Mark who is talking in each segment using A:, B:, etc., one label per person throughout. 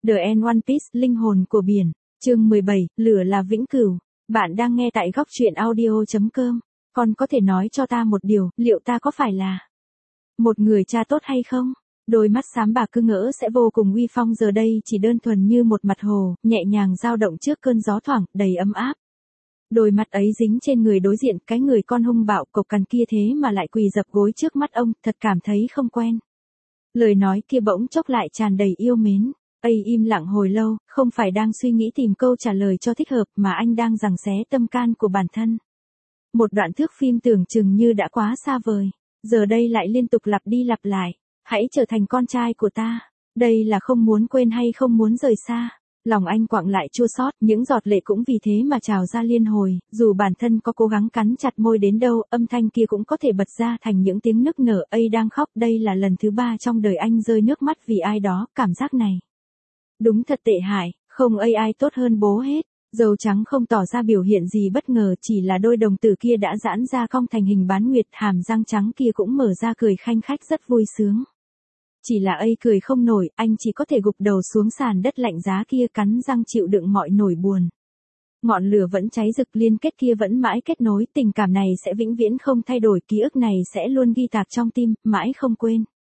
A: The End One Piece, linh hồn của biển. Chương 17, lửa là vĩnh cửu. Bạn đang nghe tại góc truyện audio.com. Con có thể nói cho ta một điều, liệu ta có phải là một người cha tốt hay không? Đôi mắt xám bạc cứ ngỡ sẽ vô cùng uy phong giờ đây chỉ đơn thuần như một mặt hồ, nhẹ nhàng dao động trước cơn gió thoảng, đầy ấm áp. Đôi mắt ấy dính trên người đối diện, cái người con hung bạo cộc cằn kia thế mà lại quỳ dập gối trước mắt ông, thật cảm thấy không quen. Lời nói kia bỗng chốc lại tràn đầy yêu mến. Im lặng hồi lâu, không phải đang suy nghĩ tìm câu trả lời cho thích hợp mà anh đang giằng xé tâm can của bản thân. Một đoạn thước phim tưởng chừng như đã quá xa vời, giờ đây lại liên tục lặp đi lặp lại. Hãy trở thành con trai của ta. Đây là không muốn quên hay không muốn rời xa. Lòng anh quặn lại chua xót, những giọt lệ cũng vì thế mà trào ra liên hồi, dù bản thân có cố gắng cắn chặt môi đến đâu, âm thanh kia cũng có thể bật ra thành những tiếng nức nở. Đang khóc, đây là lần thứ 3 trong đời anh rơi nước mắt vì ai đó, cảm giác này đúng thật tệ hại, không ai tốt hơn bố hết. Dâu trắng không tỏ ra biểu hiện gì bất ngờ, chỉ là đôi đồng tử kia đã giãn ra cong thành hình bán nguyệt, hàm răng trắng kia cũng mở ra cười khanh khách rất vui sướng. Chỉ là cười không nổi, anh chỉ có thể gục đầu xuống sàn đất lạnh giá kia, cắn răng chịu đựng mọi nỗi buồn. Ngọn lửa vẫn cháy rực, liên kết kia vẫn mãi kết nối, tình cảm này sẽ vĩnh viễn không thay đổi, ký ức này sẽ luôn ghi tạc trong tim, mãi không quên.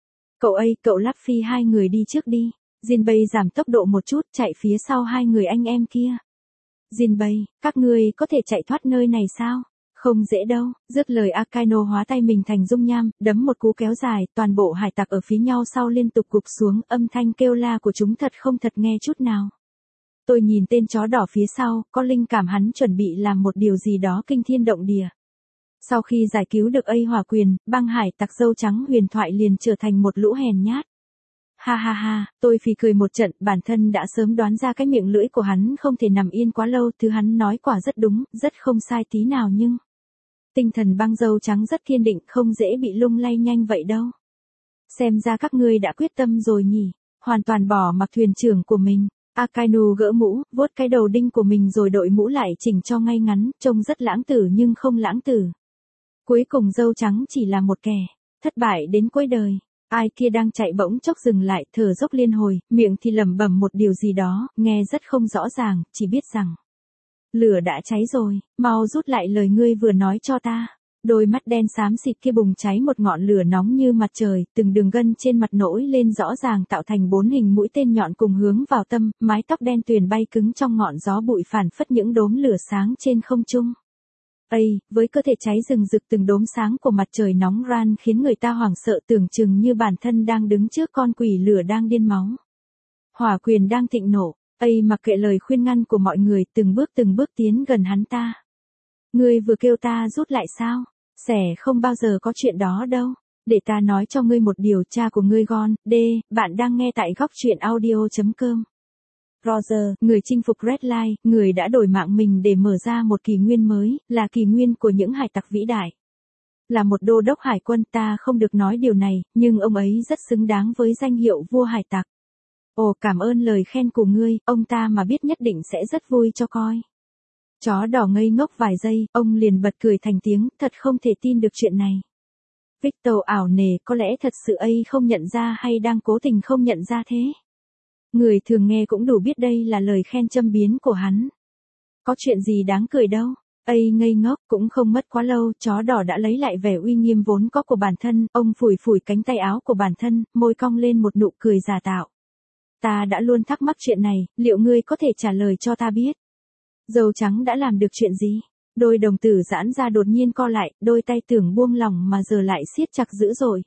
A: Cậu Luffy, hai người đi trước đi. Jinbei giảm tốc độ một chút, chạy phía sau hai người anh em kia. Jinbei, các ngươi có thể chạy thoát nơi này sao? Không dễ đâu. Dứt lời Akainu hóa tay mình thành dung nham, đấm một cú kéo dài, toàn bộ hải tặc ở phía nhau sau liên tục gục xuống, âm thanh kêu la của chúng thật không thật nghe chút nào. Tôi nhìn tên chó đỏ phía sau, có linh cảm hắn chuẩn bị làm một điều gì đó kinh thiên động địa. Sau khi giải cứu được Hỏa Quyền, băng hải tặc dâu trắng huyền thoại liền trở thành một lũ hèn nhát. Ha ha ha, tôi phì cười một trận, bản thân đã sớm đoán ra cái miệng lưỡi của hắn không thể nằm yên quá lâu, thứ hắn nói quả rất đúng, rất không sai tí nào, nhưng tinh thần băng dâu trắng rất kiên định, không dễ bị lung lay nhanh vậy đâu. Xem ra các ngươi đã quyết tâm rồi nhỉ, hoàn toàn bỏ mặc thuyền trưởng của mình. Akainu gỡ mũ, vuốt cái đầu đinh của mình rồi đội mũ lại chỉnh cho ngay ngắn, trông rất lãng tử nhưng không lãng tử. Cuối cùng dâu trắng chỉ là một kẻ thất bại đến cuối đời. Ai kia đang chạy bỗng chốc dừng lại, thở dốc liên hồi, miệng thì lẩm bẩm một điều gì đó, nghe rất không rõ ràng, chỉ biết rằng lửa đã cháy rồi, mau rút lại lời ngươi vừa nói cho ta. Đôi mắt đen xám xịt kia bùng cháy một ngọn lửa nóng như mặt trời, từng đường gân trên mặt nổi lên rõ ràng tạo thành 4 hình mũi tên nhọn cùng hướng vào tâm, mái tóc đen tuyền bay cứng trong ngọn gió bụi phản phất những đốm lửa sáng trên không trung. Với cơ thể cháy rừng rực từng đốm sáng của mặt trời nóng ran khiến người ta hoảng sợ, tưởng chừng như bản thân đang đứng trước con quỷ lửa đang điên máu. Hỏa Quyền đang thịnh nộ, mặc kệ lời khuyên ngăn của mọi người, từng bước tiến gần hắn ta. Ngươi vừa kêu ta rút lại sao? Không bao giờ có chuyện đó đâu. Để ta nói cho ngươi một điều, cha của ngươi Gon, bạn đang nghe tại góc truyện audio.com. Roger, người chinh phục Red Line, người đã đổi mạng mình để mở ra một kỷ nguyên mới, là kỷ nguyên của những hải tặc vĩ đại. Là một đô đốc hải quân, ta không được nói điều này, nhưng ông ấy rất xứng đáng với danh hiệu vua hải tặc. Cảm ơn lời khen của ngươi, ông ta mà biết nhất định sẽ rất vui cho coi. Chó đỏ ngây ngốc vài giây, ông liền bật cười thành tiếng, thật không thể tin được chuyện này. Victor ảo nề, có lẽ thật sự không nhận ra hay đang cố tình không nhận ra thế. Người thường nghe cũng đủ biết đây là lời khen châm biếm của hắn. Có chuyện gì đáng cười đâu. Ngây ngốc, cũng không mất quá lâu, chó đỏ đã lấy lại vẻ uy nghiêm vốn có của bản thân, ông phủi phủi cánh tay áo của bản thân, môi cong lên một nụ cười giả tạo. Ta đã luôn thắc mắc chuyện này, liệu ngươi có thể trả lời cho ta biết? Dâu trắng đã làm được chuyện gì? Đôi đồng tử giãn ra đột nhiên co lại, đôi tay tưởng buông lỏng mà giờ lại siết chặt dữ dội.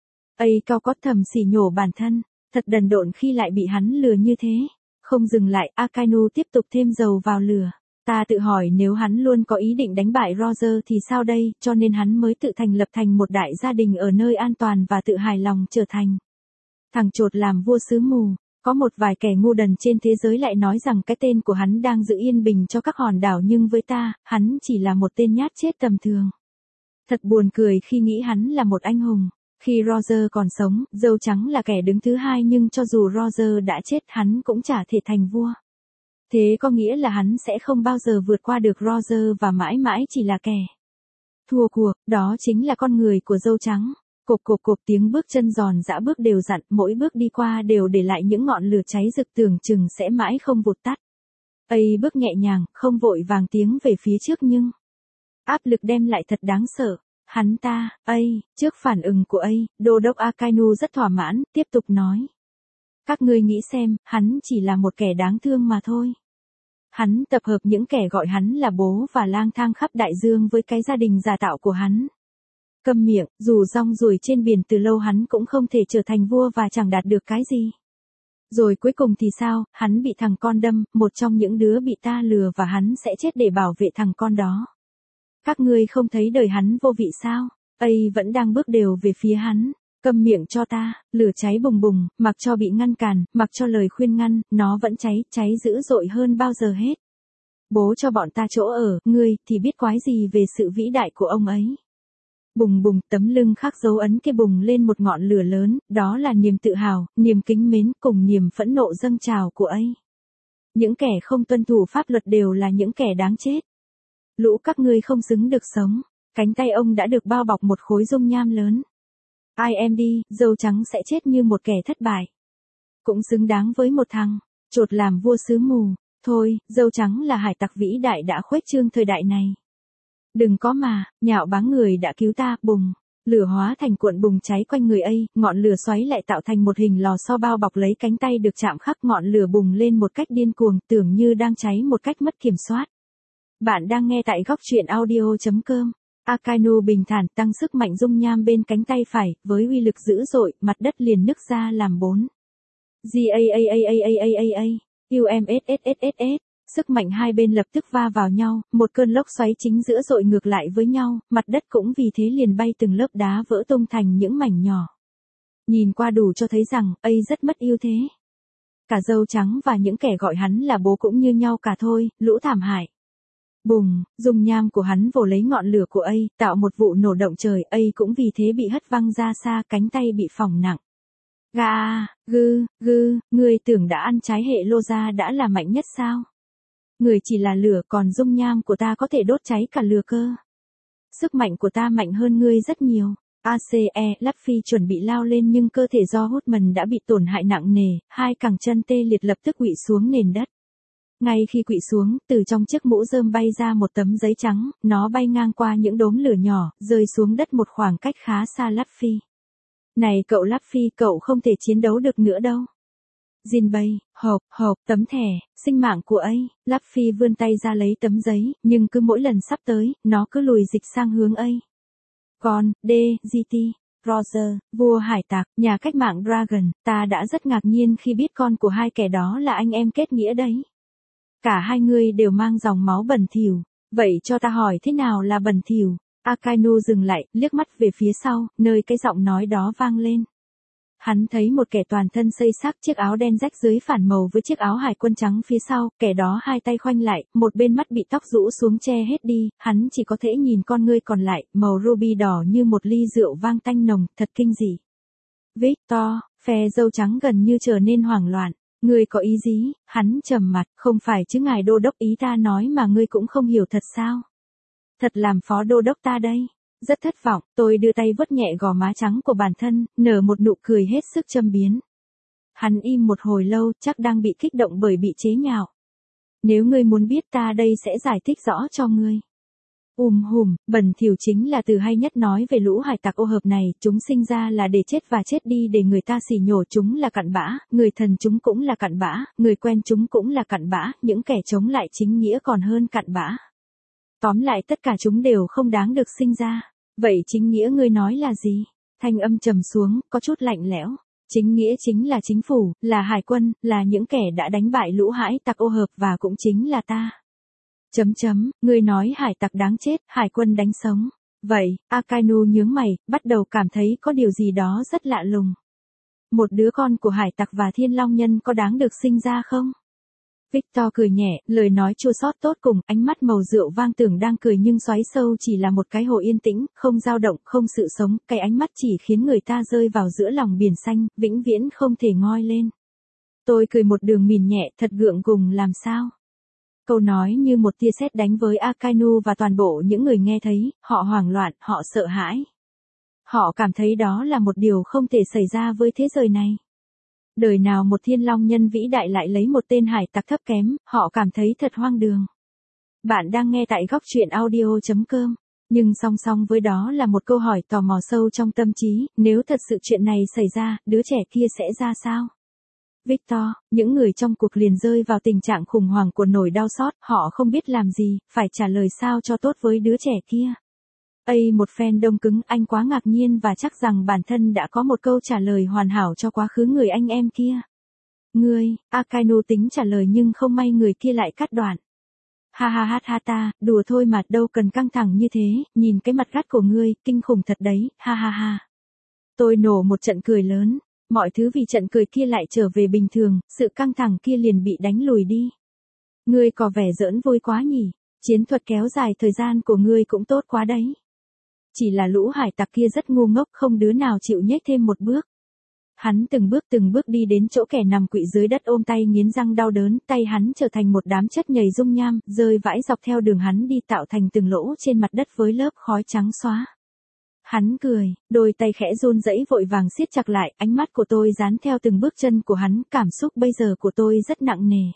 A: Cao có thầm xỉ nhổ bản thân. Thật đần độn khi lại bị hắn lừa như thế. Không dừng lại, Akainu tiếp tục thêm dầu vào lửa. Ta tự hỏi nếu hắn luôn có ý định đánh bại Roger thì sao đây, cho nên hắn mới tự thành lập thành một đại gia đình ở nơi an toàn và tự hài lòng trở thành thằng chột làm vua xứ mù. Có một vài kẻ ngu đần trên thế giới lại nói rằng cái tên của hắn đang giữ yên bình cho các hòn đảo, nhưng với ta, hắn chỉ là một tên nhát chết tầm thường. Thật buồn cười khi nghĩ hắn là một anh hùng. Khi Roger còn sống, dâu trắng là kẻ đứng thứ hai, nhưng cho dù Roger đã chết hắn cũng chả thể thành vua. Thế có nghĩa là hắn sẽ không bao giờ vượt qua được Roger và mãi mãi chỉ là kẻ thua cuộc, đó chính là con người của dâu trắng. Cộp cộp cộp tiếng bước chân giòn giã bước đều dặn, mỗi bước đi qua đều để lại những ngọn lửa cháy rực tưởng chừng sẽ mãi không vụt tắt. Ây bước nhẹ nhàng, không vội vàng tiến về phía trước nhưng áp lực đem lại thật đáng sợ. Hắn ta, trước phản ứng của Đô đốc Akainu rất thỏa mãn, tiếp tục nói. Các ngươi nghĩ xem, hắn chỉ là một kẻ đáng thương mà thôi. Hắn tập hợp những kẻ gọi hắn là bố và lang thang khắp đại dương với cái gia đình giả tạo của hắn. Câm miệng, dù rong ruổi trên biển từ lâu hắn cũng không thể trở thành vua và chẳng đạt được cái gì. Rồi cuối cùng thì sao, hắn bị thằng con đâm, một trong những đứa bị ta lừa và hắn sẽ chết để bảo vệ thằng con đó. Các ngươi không thấy đời hắn vô vị sao? Vẫn đang bước đều về phía hắn. Câm miệng cho ta, lửa cháy bùng bùng, mặc cho bị ngăn cản, mặc cho lời khuyên ngăn, nó vẫn cháy dữ dội hơn bao giờ hết. Bố cho bọn ta chỗ ở, ngươi thì biết quái gì về sự vĩ đại của ông ấy. Bùng bùng, tấm lưng khắc dấu ấn kia bùng lên một ngọn lửa lớn, đó là niềm tự hào, niềm kính mến cùng niềm phẫn nộ dâng trào của Những kẻ không tuân thủ pháp luật đều là những kẻ đáng chết. Lũ các ngươi không xứng được sống. Cánh tay ông đã được bao bọc một khối dung nham lớn. Ai em đi, dâu trắng sẽ chết như một kẻ thất bại. Cũng xứng đáng với một thằng chột làm vua xứ mù. Thôi, dâu trắng là hải tặc vĩ đại đã khuếch trương thời đại này. Đừng có mà, nhạo báng người đã cứu ta, bùng. Lửa hóa thành cuộn bùng cháy quanh người ngọn lửa xoáy lại tạo thành một hình lò xo bao bọc lấy cánh tay được chạm khắc, ngọn lửa bùng lên một cách điên cuồng, tưởng như đang cháy một cách mất kiểm soát. Bạn đang nghe tại góc truyện audio.com. Akainu bình thản tăng sức mạnh dung nham bên cánh tay phải, với uy lực dữ dội, mặt đất liền nứt ra làm 4. UMSSSSS. Sức mạnh hai bên lập tức va vào nhau, một cơn lốc xoáy chính giữa dội ngược lại với nhau, mặt đất cũng vì thế liền bay từng lớp đá vỡ tung thành những mảnh nhỏ. Nhìn qua đủ cho thấy rằng, rất mất ưu thế. Cả dâu trắng và những kẻ gọi hắn là bố cũng như nhau cả thôi, lũ thảm hại. Bùng, dung nham của hắn vồ lấy ngọn lửa của tạo một vụ nổ động trời, cũng vì thế bị hất văng ra xa, cánh tay bị phỏng nặng. Ngươi tưởng đã ăn trái hệ lô ra đã là mạnh nhất sao? Người chỉ là lửa, còn dung nham của ta có thể đốt cháy cả lửa cơ. Sức mạnh của ta mạnh hơn ngươi rất nhiều. Luffy chuẩn bị lao lên nhưng cơ thể do Hotman đã bị tổn hại nặng nề, hai cẳng chân tê liệt lập tức quỵ xuống nền đất. Ngay khi quỵ xuống, từ trong chiếc mũ rơm bay ra một tấm giấy trắng, nó bay ngang qua những đốm lửa nhỏ, rơi xuống đất một khoảng cách khá xa Luffy. Này cậu Luffy, cậu không thể chiến đấu được nữa đâu. Jinbei, hộp, tấm thẻ, sinh mạng của Luffy vươn tay ra lấy tấm giấy, nhưng cứ mỗi lần sắp tới, nó cứ lùi dịch sang hướng Con, GT, Roger, vua hải tặc, nhà cách mạng Dragon, ta đã rất ngạc nhiên khi biết con của hai kẻ đó là anh em kết nghĩa đấy. Cả hai người đều mang dòng máu bẩn thỉu, vậy cho ta hỏi thế nào là bẩn thỉu? Akainu dừng lại, liếc mắt về phía sau, nơi cái giọng nói đó vang lên. Hắn thấy một kẻ toàn thân xây xác, chiếc áo đen rách dưới phản màu với chiếc áo hải quân trắng phía sau, kẻ đó hai tay khoanh lại, một bên mắt bị tóc rũ xuống che hết đi, hắn chỉ có thể nhìn con ngươi còn lại, màu ruby đỏ như một ly rượu vang tanh nồng, thật kinh dị. Victor, phe dâu trắng gần như trở nên hoảng loạn. Ngươi có ý gì? Hắn trầm mặt, không phải chứ ngài đô đốc, ý ta nói mà ngươi cũng không hiểu thật sao? Thật làm phó đô đốc ta đây. Rất thất vọng, tôi đưa tay vuốt nhẹ gò má trắng của bản thân, nở một nụ cười hết sức châm biếm. Hắn im một hồi lâu, chắc đang bị kích động bởi bị chế nhạo. Nếu ngươi muốn biết ta đây sẽ giải thích rõ cho ngươi. Bẩn thỉu chính là từ hay nhất nói về lũ hải tặc ô hợp này, chúng sinh ra là để chết và chết đi để người ta xỉ nhổ chúng là cặn bã, người thần chúng cũng là cặn bã, người quen chúng cũng là cặn bã, những kẻ chống lại chính nghĩa còn hơn cặn bã. Tóm lại tất cả chúng đều không đáng được sinh ra. Vậy chính nghĩa ngươi nói là gì? Thanh âm trầm xuống, có chút lạnh lẽo. Chính nghĩa chính là chính phủ, là hải quân, là những kẻ đã đánh bại lũ hải tặc ô hợp và cũng chính là ta. Ngươi nói hải tặc đáng chết, hải quân đánh sống. Vậy, Akainu nhướng mày, bắt đầu cảm thấy có điều gì đó rất lạ lùng. Một đứa con của hải tặc và thiên long nhân có đáng được sinh ra không? Victor cười nhẹ, lời nói chua xót tốt cùng, ánh mắt màu rượu vang tưởng đang cười nhưng xoáy sâu chỉ là một cái hồ yên tĩnh, không dao động, không sự sống, cái ánh mắt chỉ khiến người ta rơi vào giữa lòng biển xanh, vĩnh viễn không thể ngoi lên. Tôi cười một đường mỉn nhẹ, thật gượng gùng làm sao? Câu nói như một tia sét đánh với Akainu và toàn bộ những người nghe thấy, họ hoảng loạn, họ sợ hãi. Họ cảm thấy đó là một điều không thể xảy ra với thế giới này. Đời nào một thiên long nhân vĩ đại lại lấy một tên hải tặc thấp kém, họ cảm thấy thật hoang đường. Bạn đang nghe tại góc truyện audio.com. Nhưng song song với đó là một câu hỏi tò mò sâu trong tâm trí, nếu thật sự chuyện này xảy ra, đứa trẻ kia sẽ ra sao? Victor, những người trong cuộc liền rơi vào tình trạng khủng hoảng của nỗi đau xót, họ không biết làm gì, phải trả lời sao cho tốt với đứa trẻ kia. Một fan đông cứng, anh quá ngạc nhiên và chắc rằng bản thân đã có một câu trả lời hoàn hảo cho quá khứ người anh em kia. Ngươi, Akainu tính trả lời nhưng không may người kia lại cắt đoạn. Ha ha ha ha ta, đùa thôi mà đâu cần căng thẳng như thế, nhìn cái mặt gắt của ngươi, kinh khủng thật đấy, ha ha ha. Tôi nổ một trận cười lớn, mọi thứ vì trận cười kia lại trở về bình thường, sự căng thẳng kia liền bị đánh lùi đi. Ngươi có vẻ giỡn vui quá nhỉ, chiến thuật kéo dài thời gian của ngươi cũng tốt quá đấy. Chỉ là lũ hải tặc kia rất ngu ngốc, không đứa nào chịu nhếch thêm một bước. Hắn từng bước đi đến chỗ kẻ nằm quỵ dưới đất ôm tay nghiến răng đau đớn, tay hắn trở thành một đám chất nhầy dung nham, rơi vãi dọc theo đường hắn đi tạo thành từng lỗ trên mặt đất với lớp khói trắng xóa. Hắn cười, đôi tay khẽ run rẩy vội vàng siết chặt lại, ánh mắt của tôi dán theo từng bước chân của hắn, cảm xúc bây giờ của tôi rất nặng nề.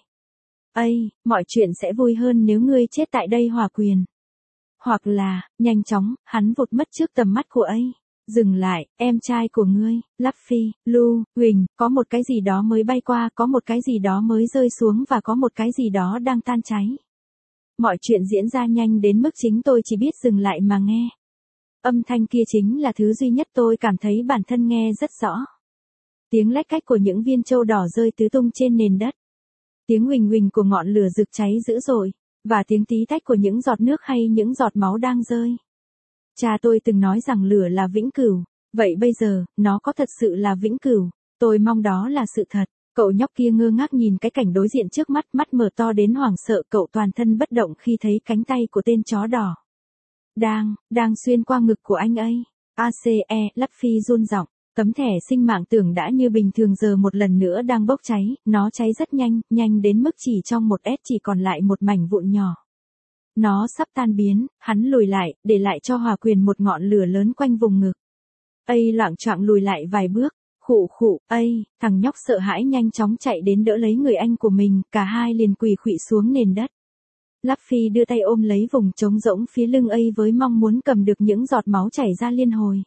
A: Mọi chuyện sẽ vui hơn nếu ngươi chết tại đây Hỏa Quyền. Hoặc là, nhanh chóng, hắn vụt mất trước tầm mắt của Dừng lại, em trai của ngươi, Luffy, Lu, Huỳnh, có một cái gì đó mới bay qua, có một cái gì đó mới rơi xuống và có một cái gì đó đang tan cháy. Mọi chuyện diễn ra nhanh đến mức chính tôi chỉ biết dừng lại mà nghe. Âm thanh kia chính là thứ duy nhất tôi cảm thấy bản thân nghe rất rõ. Tiếng lách cách của những viên châu đỏ rơi tứ tung trên nền đất. Tiếng huỳnh huỳnh của ngọn lửa rực cháy dữ dội, và tiếng tí tách của những giọt nước hay những giọt máu đang rơi. Cha tôi từng nói rằng lửa là vĩnh cửu, vậy bây giờ, nó có thật sự là vĩnh cửu? Tôi mong đó là sự thật. Cậu nhóc kia ngơ ngác nhìn cái cảnh đối diện trước mắt, mắt mở to đến hoảng sợ, cậu toàn thân bất động khi thấy cánh tay của tên chó đỏ. Đang xuyên qua ngực của anh ấy. Luffy run giọng, tấm thẻ sinh mạng tưởng đã như bình thường giờ một lần nữa đang bốc cháy, nó cháy rất nhanh, nhanh đến mức chỉ trong một s chỉ còn lại một mảnh vụn nhỏ. Nó sắp tan biến, hắn lùi lại, để lại cho Hỏa Quyền một ngọn lửa lớn quanh vùng ngực. Loạng choạng lùi lại vài bước, khụ, thằng nhóc sợ hãi nhanh chóng chạy đến đỡ lấy người anh của mình, cả hai liền quỳ khuỵu xuống nền đất. Luffy đưa tay ôm lấy vùng trống rỗng phía lưng với mong muốn cầm được những giọt máu chảy ra liên hồi.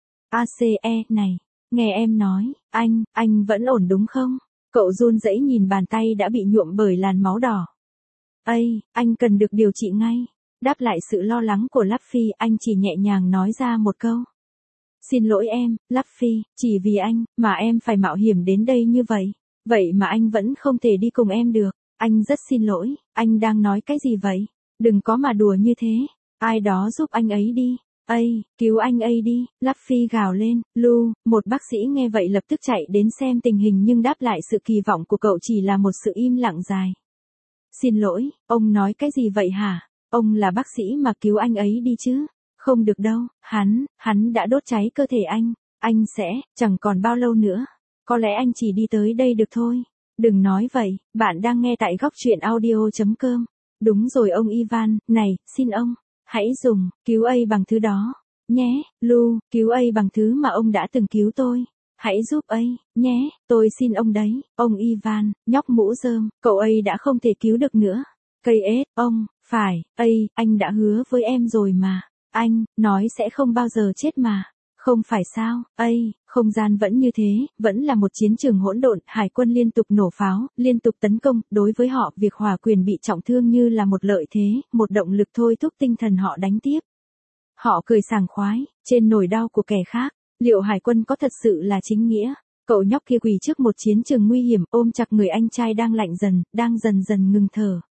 A: Này, nghe em nói, anh vẫn ổn đúng không? Cậu run rẩy nhìn bàn tay đã bị nhuộm bởi làn máu đỏ. Anh cần được điều trị ngay. Đáp lại sự lo lắng của Luffy, anh chỉ nhẹ nhàng nói ra một câu. Xin lỗi em, Luffy, chỉ vì anh, mà em phải mạo hiểm đến đây như vậy. Vậy mà anh vẫn không thể đi cùng em được. Anh rất xin lỗi, anh đang nói cái gì vậy? Đừng có mà đùa như thế. Ai đó giúp anh ấy đi. Cứu anh ấy đi, Luffy gào lên. Lu, một bác sĩ nghe vậy lập tức chạy đến xem tình hình nhưng đáp lại sự kỳ vọng của cậu chỉ là một sự im lặng dài. Xin lỗi, ông nói cái gì vậy hả? Ông là bác sĩ mà cứu anh ấy đi chứ. Không được đâu, hắn đã đốt cháy cơ thể anh sẽ, chẳng còn bao lâu nữa. Có lẽ anh chỉ đi tới đây được thôi. Đừng nói vậy, bạn đang nghe tại góc truyện audio.com. Đúng rồi ông Ivan, này, xin ông, hãy dùng, cứu bằng thứ đó, nhé, Lu, cứu bằng thứ mà ông đã từng cứu tôi. Hãy giúp nhé, tôi xin ông đấy, ông Ivan, nhóc mũ rơm, cậu đã không thể cứu được nữa. Cây ết, ông, phải, anh đã hứa với em rồi mà, anh, nói sẽ không bao giờ chết mà. Không phải sao, không gian vẫn như thế, vẫn là một chiến trường hỗn độn, hải quân liên tục nổ pháo, liên tục tấn công, đối với họ, việc Hỏa Quyền bị trọng thương như là một lợi thế, một động lực thôi thúc tinh thần họ đánh tiếp. Họ cười sảng khoái, trên nỗi đau của kẻ khác, liệu hải quân có thật sự là chính nghĩa? Cậu nhóc kia quỳ trước một chiến trường nguy hiểm, ôm chặt người anh trai đang lạnh dần, đang dần dần ngừng thở.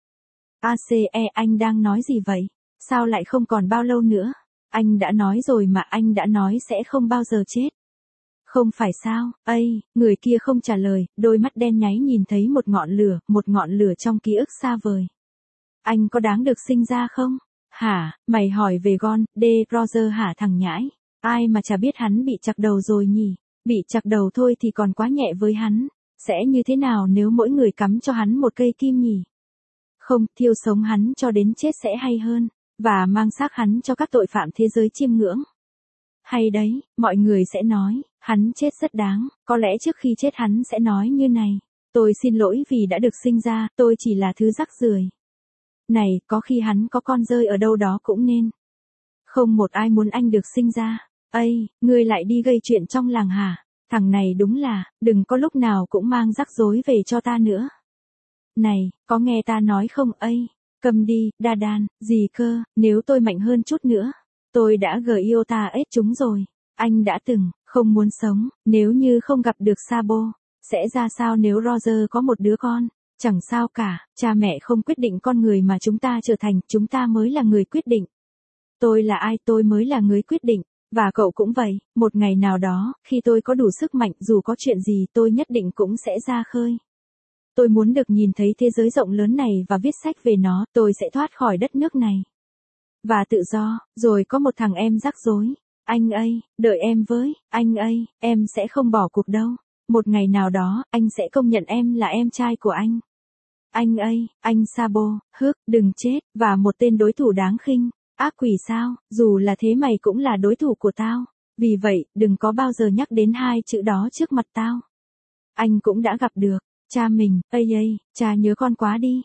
A: Anh đang nói gì vậy? Sao lại không còn bao lâu nữa? Anh đã nói rồi mà, anh đã nói sẽ không bao giờ chết. Không phải sao, người kia không trả lời, đôi mắt đen nháy nhìn thấy một ngọn lửa trong ký ức xa vời. Anh có đáng được sinh ra không? Hả, mày hỏi về Gon, Roger hả thằng nhãi? Ai mà chả biết hắn bị chặt đầu rồi nhỉ? Bị chặt đầu thôi thì còn quá nhẹ với hắn. Sẽ như thế nào nếu mỗi người cắm cho hắn một cây kim nhỉ? Không, thiêu sống hắn cho đến chết sẽ hay hơn. Và mang xác hắn cho các tội phạm thế giới chiêm ngưỡng. Hay đấy, mọi người sẽ nói, hắn chết rất đáng, có lẽ trước khi chết hắn sẽ nói như này. Tôi xin lỗi vì đã được sinh ra, tôi chỉ là thứ rác rưởi. Này, có khi hắn có con rơi ở đâu đó cũng nên. Không một ai muốn anh được sinh ra. Ây, ngươi lại đi gây chuyện trong làng hả? Thằng này đúng là, đừng có lúc nào cũng mang rắc rối về cho ta nữa. Này, có nghe ta nói không ây? Cầm đi, đa đan, gì cơ, nếu tôi mạnh hơn chút nữa. Tôi đã gợi yêu ta hết chúng rồi. Anh đã từng, không muốn sống, nếu như không gặp được Sabo. Sẽ ra sao nếu Roger có một đứa con? Chẳng sao cả, cha mẹ không quyết định con người mà chúng ta trở thành, chúng ta mới là người quyết định. Tôi là ai tôi mới là người quyết định, và cậu cũng vậy, một ngày nào đó, khi tôi có đủ sức mạnh dù có chuyện gì tôi nhất định cũng sẽ ra khơi. Tôi muốn được nhìn thấy thế giới rộng lớn này và viết sách về nó, tôi sẽ thoát khỏi đất nước này. Và tự do, rồi có một thằng em rắc rối. Anh ơi, đợi em với, anh ơi, em sẽ không bỏ cuộc đâu. Một ngày nào đó, anh sẽ công nhận em là em trai của anh. Anh ơi, anh Sabo, đừng chết, và một tên đối thủ đáng khinh. Ác quỷ sao, dù là thế mày cũng là đối thủ của tao. Vì vậy, đừng có bao giờ nhắc đến hai chữ đó trước mặt tao. Anh cũng đã gặp được, cha mình, cha nhớ con quá đi.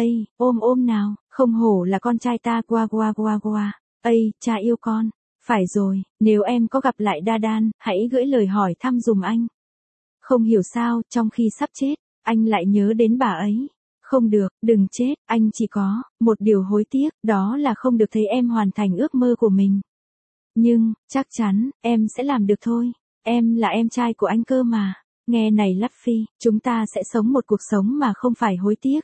A: Ôm nào, không hổ là con trai ta qua. Cha yêu con. Phải rồi, nếu em có gặp lại Đa Đan, hãy gửi lời hỏi thăm dùm anh. Không hiểu sao, trong khi sắp chết, anh lại nhớ đến bà ấy. Không được, đừng chết, anh chỉ có một điều hối tiếc, đó là không được thấy em hoàn thành ước mơ của mình. Nhưng, chắc chắn, em sẽ làm được thôi. Em là em trai của anh cơ mà. Nghe này Luffy, chúng ta sẽ sống một cuộc sống mà không phải hối tiếc.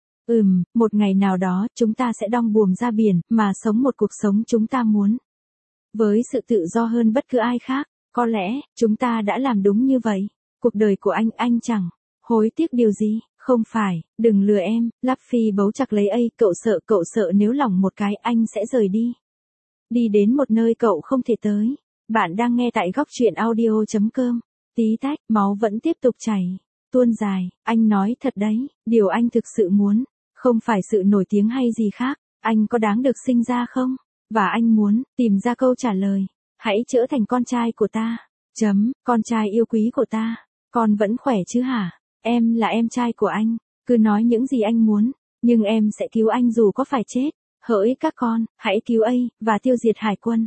A: Một ngày nào đó, chúng ta sẽ đong buồm ra biển, mà sống một cuộc sống chúng ta muốn. Với sự tự do hơn bất cứ ai khác, có lẽ, chúng ta đã làm đúng như vậy. Cuộc đời của anh chẳng hối tiếc điều gì, không phải, đừng lừa em. Luffy bấu chặt lấy cậu sợ nếu lỏng một cái anh sẽ rời đi. Đi đến một nơi cậu không thể tới. Bạn đang nghe tại góc truyện audio.com. Tí tách, máu vẫn tiếp tục chảy. Tuôn dài, anh nói thật đấy, điều anh thực sự muốn, không phải sự nổi tiếng hay gì khác. Anh có đáng được sinh ra không? Và anh muốn, tìm ra câu trả lời. Hãy trở thành con trai của ta. Con trai yêu quý của ta. Con vẫn khỏe chứ hả? Em là em trai của anh. Cứ nói những gì anh muốn. Nhưng em sẽ cứu anh dù có phải chết. Hỡi các con, hãy cứu và tiêu diệt hải quân.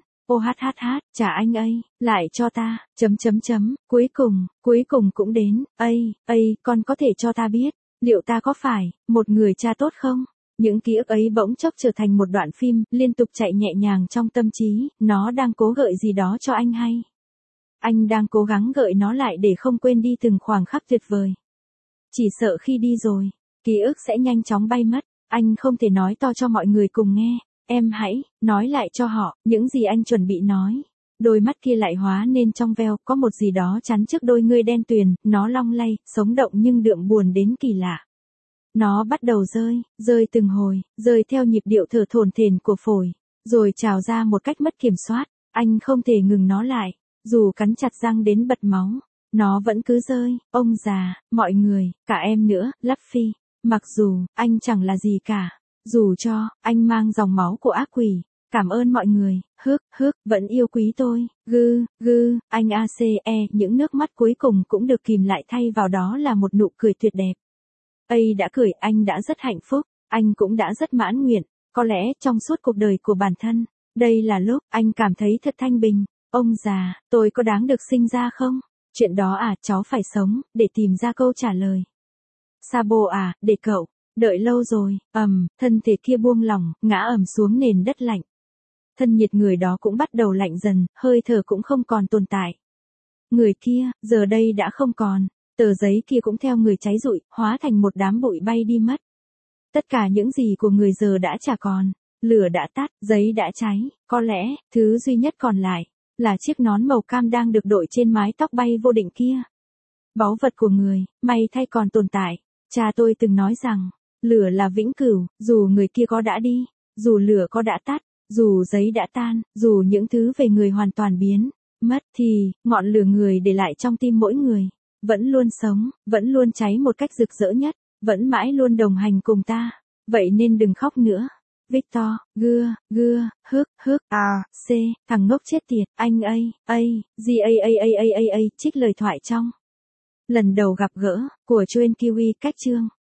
A: Trả anh lại cho ta. Cuối cùng cũng đến. Con có thể cho ta biết, liệu ta có phải một người cha tốt không? Những ký ức ấy bỗng chốc trở thành một đoạn phim, liên tục chạy nhẹ nhàng trong tâm trí, nó đang cố gợi gì đó cho anh hay. Anh đang cố gắng gợi nó lại để không quên đi từng khoảnh khắc tuyệt vời. Chỉ sợ khi đi rồi, ký ức sẽ nhanh chóng bay mất, anh không thể nói to cho mọi người cùng nghe. Em hãy, nói lại cho họ, những gì anh chuẩn bị nói. Đôi mắt kia lại hóa nên trong veo, có một gì đó chắn trước đôi ngươi đen tuyền, nó long lay, sống động nhưng đượm buồn đến kỳ lạ. Nó bắt đầu rơi từng hồi, rơi theo nhịp điệu thở thổn thển của phổi, rồi trào ra một cách mất kiểm soát, anh không thể ngừng nó lại, dù cắn chặt răng đến bật máu, nó vẫn cứ rơi, ông già, mọi người, cả em nữa, Luffy, mặc dù, anh chẳng là gì cả, dù cho, anh mang dòng máu của ác quỷ, cảm ơn mọi người, vẫn yêu quý tôi, anh những nước mắt cuối cùng cũng được kìm lại thay vào đó là một nụ cười tuyệt đẹp. Đã cười, anh đã rất hạnh phúc, anh cũng đã rất mãn nguyện, có lẽ trong suốt cuộc đời của bản thân, đây là lúc anh cảm thấy thật thanh bình. Ông già, tôi có đáng được sinh ra không? Chuyện đó cháu phải sống, để tìm ra câu trả lời. Sabo để cậu, đợi lâu rồi, thân thể kia buông lỏng, ngã xuống nền đất lạnh. Thân nhiệt người đó cũng bắt đầu lạnh dần, hơi thở cũng không còn tồn tại. Người kia, giờ đây đã không còn. Tờ giấy kia cũng theo người cháy rụi, hóa thành một đám bụi bay đi mất. Tất cả những gì của người giờ đã chả còn. Lửa đã tắt, giấy đã cháy, có lẽ, thứ duy nhất còn lại, là chiếc nón màu cam đang được đội trên mái tóc bay vô định kia. Báu vật của người, may thay còn tồn tại. Cha tôi từng nói rằng, lửa là vĩnh cửu, dù người kia có đã đi, dù lửa có đã tắt, dù giấy đã tan, dù những thứ về người hoàn toàn biến mất thì, ngọn lửa người để lại trong tim mỗi người, vẫn luôn sống, vẫn luôn cháy một cách rực rỡ nhất, vẫn mãi luôn đồng hành cùng ta. Vậy nên đừng khóc nữa. Victor, C, thằng ngốc chết tiệt, anh trích lời thoại trong lần đầu gặp gỡ của Chuyên Kiwi cách chương.